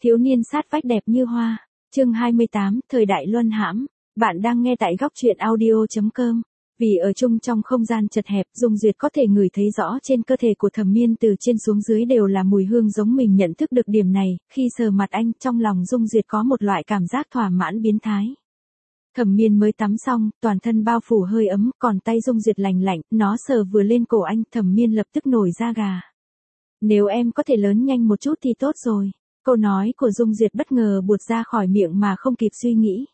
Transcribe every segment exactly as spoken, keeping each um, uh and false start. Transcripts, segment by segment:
Thiếu niên sát vách đẹp như hoa. Chương hai mươi tám, thời đại luân hãm. Bạn đang nghe tại góc truyện audio chấm com. Vì ở chung trong không gian chật hẹp, Dung Duyệt có thể ngửi thấy rõ trên cơ thể của Thẩm Miên từ trên xuống dưới đều là mùi hương giống mình. Nhận thức được điểm này, khi sờ mặt anh, trong lòng Dung Duyệt có một loại cảm giác thỏa mãn biến thái. Thẩm Miên mới tắm xong, toàn thân bao phủ hơi ấm, còn tay Dung Duyệt lành lạnh, nó sờ vừa lên cổ anh, Thẩm Miên lập tức nổi da gà. Nếu em có thể lớn nhanh một chút thì tốt rồi. Câu nói của Dung Duyệt bất ngờ buột ra khỏi miệng mà không kịp suy nghĩ.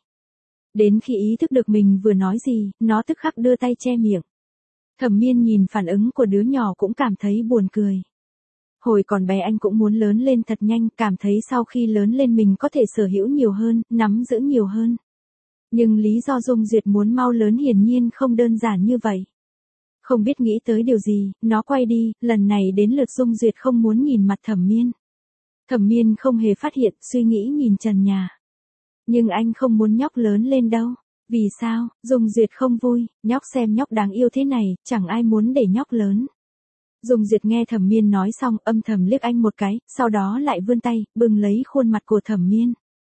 Đến khi ý thức được mình vừa nói gì, nó tức khắc đưa tay che miệng. Thẩm Miên nhìn phản ứng của đứa nhỏ cũng cảm thấy buồn cười. Hồi còn bé anh cũng muốn lớn lên thật nhanh, cảm thấy sau khi lớn lên mình có thể sở hữu nhiều hơn, nắm giữ nhiều hơn. Nhưng lý do Dung Duyệt muốn mau lớn hiển nhiên không đơn giản như vậy. Không biết nghĩ tới điều gì, nó quay đi, lần này đến lượt Dung Duyệt không muốn nhìn mặt Thẩm Miên. Thẩm Miên không hề phát hiện, suy nghĩ nhìn trần nhà. Nhưng anh không muốn nhóc lớn lên đâu. Vì sao? Dung Duyệt không vui, nhóc xem nhóc đáng yêu thế này, chẳng ai muốn để nhóc lớn. Dung Duyệt nghe Thẩm Miên nói xong, âm thầm liếc anh một cái, sau đó lại vươn tay, bưng lấy khuôn mặt của Thẩm Miên.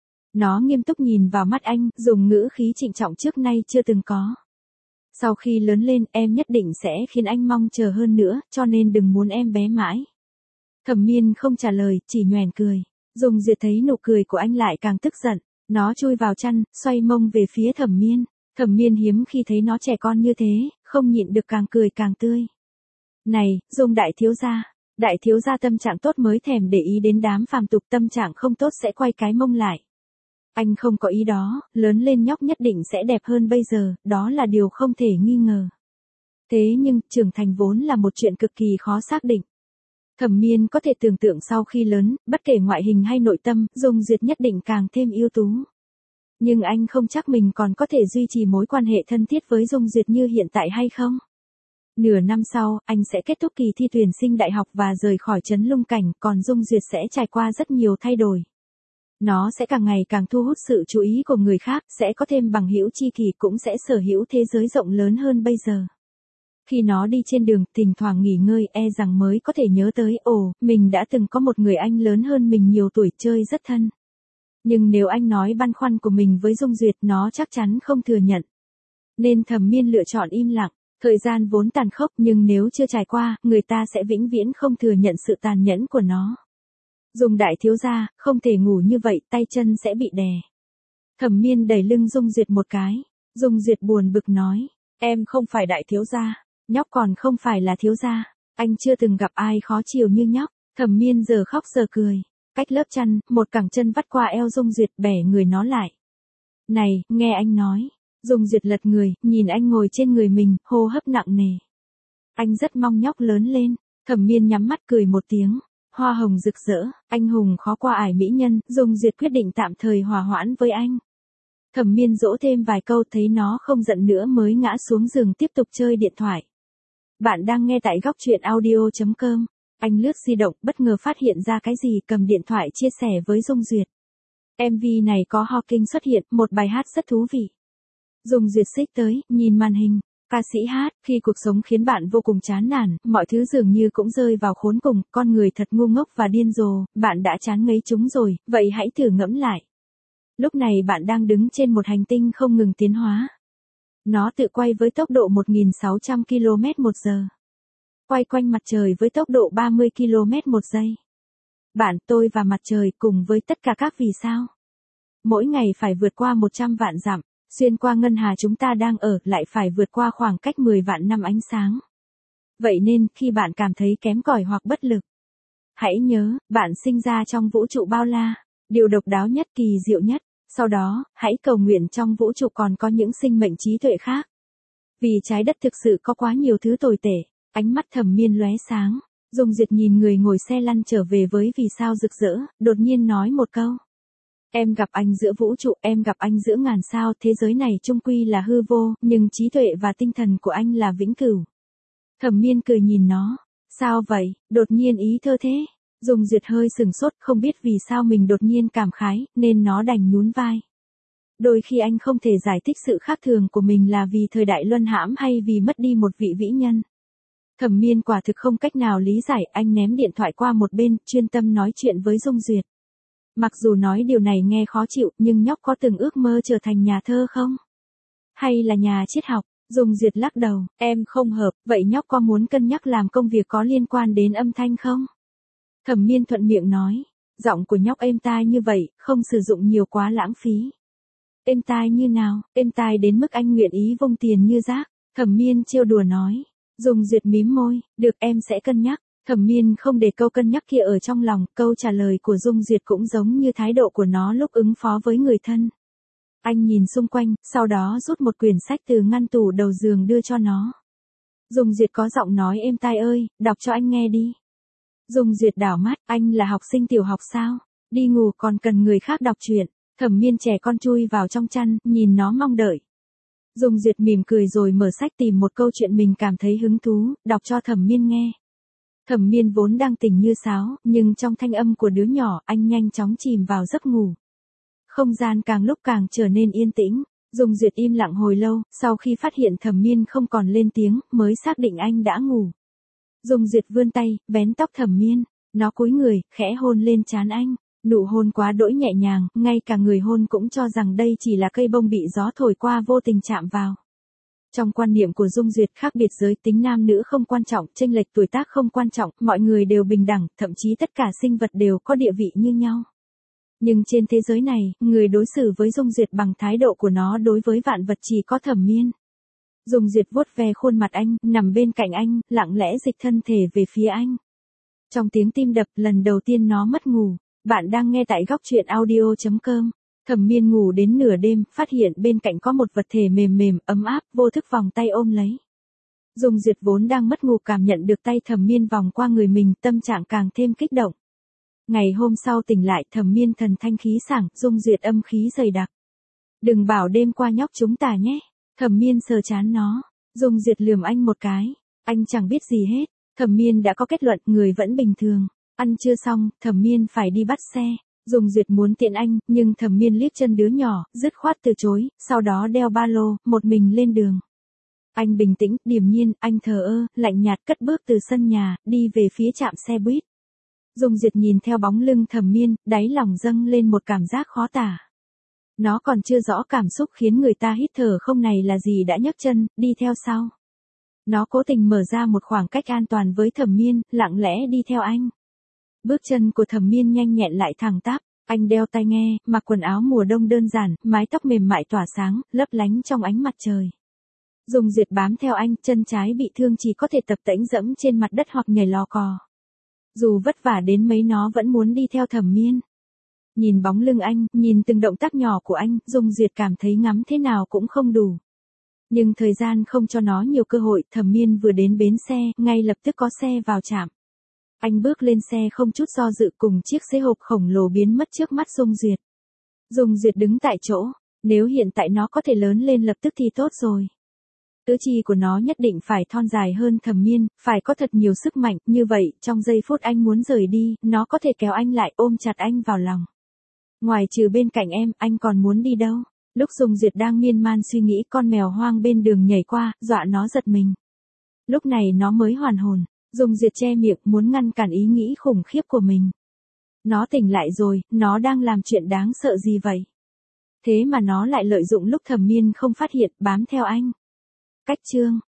Nó nghiêm túc nhìn vào mắt anh, dùng ngữ khí trịnh trọng trước nay chưa từng có. Sau khi lớn lên, em nhất định sẽ khiến anh mong chờ hơn nữa, cho nên đừng muốn em bé mãi. Thẩm Miên không trả lời, chỉ nhoẻn cười. Dung Duyệt thấy nụ cười của anh lại càng tức giận. Nó chui vào chăn, xoay mông về phía Thẩm Miên. Thẩm Miên hiếm khi thấy nó trẻ con như thế, không nhịn được càng cười càng tươi. Này, Dung đại thiếu gia. Đại thiếu gia tâm trạng tốt mới thèm để ý đến đám phàm tục, tâm trạng không tốt sẽ quay cái mông lại. Anh không có ý đó, lớn lên nhóc nhất định sẽ đẹp hơn bây giờ, đó là điều không thể nghi ngờ. Thế nhưng, trưởng thành vốn là một chuyện cực kỳ khó xác định. Thẩm Miên có thể tưởng tượng sau khi lớn, bất kể ngoại hình hay nội tâm, Dung Duyệt nhất định càng thêm ưu tú. Nhưng anh không chắc mình còn có thể duy trì mối quan hệ thân thiết với Dung Duyệt như hiện tại hay không. Nửa năm sau, anh sẽ kết thúc kỳ thi tuyển sinh đại học và rời khỏi trấn Lung Cảnh, còn Dung Duyệt sẽ trải qua rất nhiều thay đổi. Nó sẽ càng ngày càng thu hút sự chú ý của người khác, sẽ có thêm bằng hữu tri kỷ, cũng sẽ sở hữu thế giới rộng lớn hơn bây giờ. Khi nó đi trên đường, thỉnh thoảng nghỉ ngơi, e rằng mới có thể nhớ tới, ồ, mình đã từng có một người anh lớn hơn mình nhiều tuổi, chơi rất thân. Nhưng nếu anh nói băn khoăn của mình với Dung Duyệt, nó chắc chắn không thừa nhận. Nên Thẩm Miên lựa chọn im lặng. Thời gian vốn tàn khốc, nhưng nếu chưa trải qua, người ta sẽ vĩnh viễn không thừa nhận sự tàn nhẫn của nó. Dung đại thiếu gia, không thể ngủ như vậy, tay chân sẽ bị đè. Thẩm Miên đẩy lưng Dung Duyệt một cái. Dung Duyệt buồn bực nói, em không phải đại thiếu gia. Nhóc còn không phải là thiếu gia. Anh chưa từng gặp ai khó chiều như nhóc. Thẩm Miên giờ khóc giờ cười. Cách lớp chăn, một cẳng chân vắt qua eo Dung Duyệt, bẻ người nó lại. Này, nghe anh nói. Dung Duyệt lật người, nhìn anh ngồi trên người mình, hô hấp nặng nề. Anh rất mong nhóc lớn lên. Thẩm Miên nhắm mắt cười một tiếng. Hoa hồng rực rỡ, anh hùng khó qua ải mỹ nhân, Dung Duyệt quyết định tạm thời hòa hoãn với anh. Thẩm Miên dỗ thêm vài câu, thấy nó không giận nữa mới ngã xuống giường tiếp tục chơi điện thoại. Bạn đang nghe tại góc truyện audio chấm com. Anh lướt di động, bất ngờ phát hiện ra cái gì, cầm điện thoại chia sẻ với Dung Duyệt. em vê này có Hawking xuất hiện, một bài hát rất thú vị. Dung Duyệt xích tới, nhìn màn hình. Ca sĩ hát, khi cuộc sống khiến bạn vô cùng chán nản, mọi thứ dường như cũng rơi vào khốn cùng, con người thật ngu ngốc và điên rồ, bạn đã chán ngấy chúng rồi, vậy hãy thử ngẫm lại. Lúc này bạn đang đứng trên một hành tinh không ngừng tiến hóa. Nó tự quay với tốc độ một nghìn sáu trăm ki lô mét một giờ. Quay quanh mặt trời với tốc độ ba mươi ki lô mét một giây. Bạn, tôi và mặt trời cùng với tất cả các vì sao. Mỗi ngày phải vượt qua một trăm vạn dặm. Xuyên qua ngân hà chúng ta đang ở, lại phải vượt qua khoảng cách mười vạn năm ánh sáng. Vậy nên, khi bạn cảm thấy kém cỏi hoặc bất lực, hãy nhớ, bạn sinh ra trong vũ trụ bao la, điều độc đáo nhất, kỳ diệu nhất. Sau đó, hãy cầu nguyện trong vũ trụ còn có những sinh mệnh trí tuệ khác. Vì trái đất thực sự có quá nhiều thứ tồi tệ. Ánh mắt Thẩm Miên lóe sáng. Dung Duyệt nhìn người ngồi xe lăn trở về với vì sao rực rỡ, đột nhiên nói một câu. Em gặp anh giữa vũ trụ, em gặp anh giữa ngàn sao, thế giới này chung quy là hư vô, nhưng trí tuệ và tinh thần của anh là vĩnh cửu. Thẩm Miên cười nhìn nó. Sao vậy, đột nhiên ý thơ thế? Dung Duyệt hơi sừng sốt, không biết vì sao mình đột nhiên cảm khái, nên nó đành nhún vai. Đôi khi anh không thể giải thích sự khác thường của mình là vì thời đại luân hãm hay vì mất đi một vị vĩ nhân. Thẩm Miên quả thực không cách nào lý giải, anh ném điện thoại qua một bên, chuyên tâm nói chuyện với Dung Duyệt. Mặc dù nói điều này nghe khó chịu, nhưng nhóc có từng ước mơ trở thành nhà thơ không? Hay là nhà triết học? Dung Duyệt lắc đầu, em không hợp, vậy nhóc có muốn cân nhắc làm công việc có liên quan đến âm thanh không? Thẩm Miên thuận miệng nói, giọng của nhóc êm tai như vậy, không sử dụng nhiều quá lãng phí. Êm tai như nào? Êm tai đến mức anh nguyện ý vung tiền như rác. Thẩm Miên trêu đùa nói. Dung Duyệt mím môi, được em sẽ cân nhắc. Thẩm Miên không để câu cân nhắc kia ở trong lòng, câu trả lời của Dung Duyệt cũng giống như thái độ của nó lúc ứng phó với người thân. Anh nhìn xung quanh, sau đó rút một quyển sách từ ngăn tủ đầu giường đưa cho nó. Dung Duyệt có giọng nói êm tai ơi, đọc cho anh nghe đi. Dung Duyệt đảo mắt, anh là học sinh tiểu học sao? Đi ngủ còn cần người khác đọc truyện. Thẩm Miên trẻ con chui vào trong chăn, nhìn nó mong đợi. Dung Duyệt mỉm cười rồi mở sách tìm một câu chuyện mình cảm thấy hứng thú, đọc cho Thẩm Miên nghe. Thẩm Miên vốn đang tỉnh như sáo, nhưng trong thanh âm của đứa nhỏ, anh nhanh chóng chìm vào giấc ngủ. Không gian càng lúc càng trở nên yên tĩnh. Dung Duyệt im lặng hồi lâu, sau khi phát hiện Thẩm Miên không còn lên tiếng, mới xác định anh đã ngủ. Dung Duyệt vươn tay, vén tóc Thẩm Miên. Nó cúi người, khẽ hôn lên trán anh. Nụ hôn quá đỗi nhẹ nhàng, ngay cả người hôn cũng cho rằng đây chỉ là cây bông bị gió thổi qua vô tình chạm vào. Trong quan niệm của Dung Duyệt, khác biệt giới tính nam nữ không quan trọng, chênh lệch tuổi tác không quan trọng, mọi người đều bình đẳng, thậm chí tất cả sinh vật đều có địa vị như nhau. Nhưng trên thế giới này, người đối xử với Dung Duyệt bằng thái độ của nó đối với vạn vật chỉ có Thẩm Miên. Dung Duyệt vuốt ve khuôn mặt anh, nằm bên cạnh anh, lặng lẽ dịch thân thể về phía anh. Trong tiếng tim đập, lần đầu tiên nó mất ngủ. Bạn đang nghe tại góc truyện audio chấm com. Thẩm Miên ngủ đến nửa đêm, phát hiện bên cạnh có một vật thể mềm mềm, ấm áp, vô thức vòng tay ôm lấy. Dung Duyệt vốn đang mất ngủ cảm nhận được tay Thẩm Miên vòng qua người mình, tâm trạng càng thêm kích động. Ngày hôm sau tỉnh lại, Thẩm Miên thần thanh khí sảng, Dung Duyệt âm khí dày đặc. Đừng bảo đêm qua nhóc chúng ta nhé. Thẩm Miên sờ chán nó. Dung Duyệt lườm anh một cái. Anh chẳng biết gì hết. Thẩm Miên đã có kết luận, người vẫn bình thường. Ăn chưa xong, Thẩm Miên phải đi bắt xe. Dung Duyệt muốn tiện anh, nhưng Thẩm Miên liếc chân đứa nhỏ, dứt khoát từ chối, sau đó đeo ba lô, một mình lên đường. Anh bình tĩnh, điềm nhiên, anh thờ ơ, lạnh nhạt cất bước từ sân nhà, đi về phía trạm xe buýt. Dung Duyệt nhìn theo bóng lưng Thẩm Miên, đáy lòng dâng lên một cảm giác khó tả. Nó còn chưa rõ cảm xúc khiến người ta hít thở không này là gì đã nhấc chân, đi theo sau. Nó cố tình mở ra một khoảng cách an toàn với Thẩm Miên, lặng lẽ đi theo anh. Bước chân của Thẩm Miên nhanh nhẹn lại thẳng tắp, anh đeo tai nghe, mặc quần áo mùa đông đơn giản, mái tóc mềm mại tỏa sáng, lấp lánh trong ánh mặt trời. Dung Duyệt bám theo anh, chân trái bị thương chỉ có thể tập tễnh dẫm trên mặt đất hoặc nhảy lò cò. Dù vất vả đến mấy nó vẫn muốn đi theo Thẩm Miên. Nhìn bóng lưng anh, nhìn từng động tác nhỏ của anh, Dung Duyệt cảm thấy ngắm thế nào cũng không đủ. Nhưng thời gian không cho nó nhiều cơ hội, Thẩm Miên vừa đến bến xe, ngay lập tức có xe vào trạm. Anh bước lên xe không chút do dự cùng chiếc xế hộp khổng lồ biến mất trước mắt Dung Duyệt. Dung Duyệt đứng tại chỗ, nếu hiện tại nó có thể lớn lên lập tức thì tốt rồi. Tứ chi của nó nhất định phải thon dài hơn Thẩm Miên, phải có thật nhiều sức mạnh, như vậy, trong giây phút anh muốn rời đi, nó có thể kéo anh lại ôm chặt anh vào lòng. Ngoài trừ bên cạnh em, anh còn muốn đi đâu? Lúc Dung Duyệt đang miên man suy nghĩ, con mèo hoang bên đường nhảy qua, dọa nó giật mình. Lúc này nó mới hoàn hồn. Dung Duyệt che miệng muốn ngăn cản ý nghĩ khủng khiếp của mình. Nó tỉnh lại rồi, nó đang làm chuyện đáng sợ gì vậy? Thế mà nó lại lợi dụng lúc Thẩm Miên không phát hiện, bám theo anh. Cách chương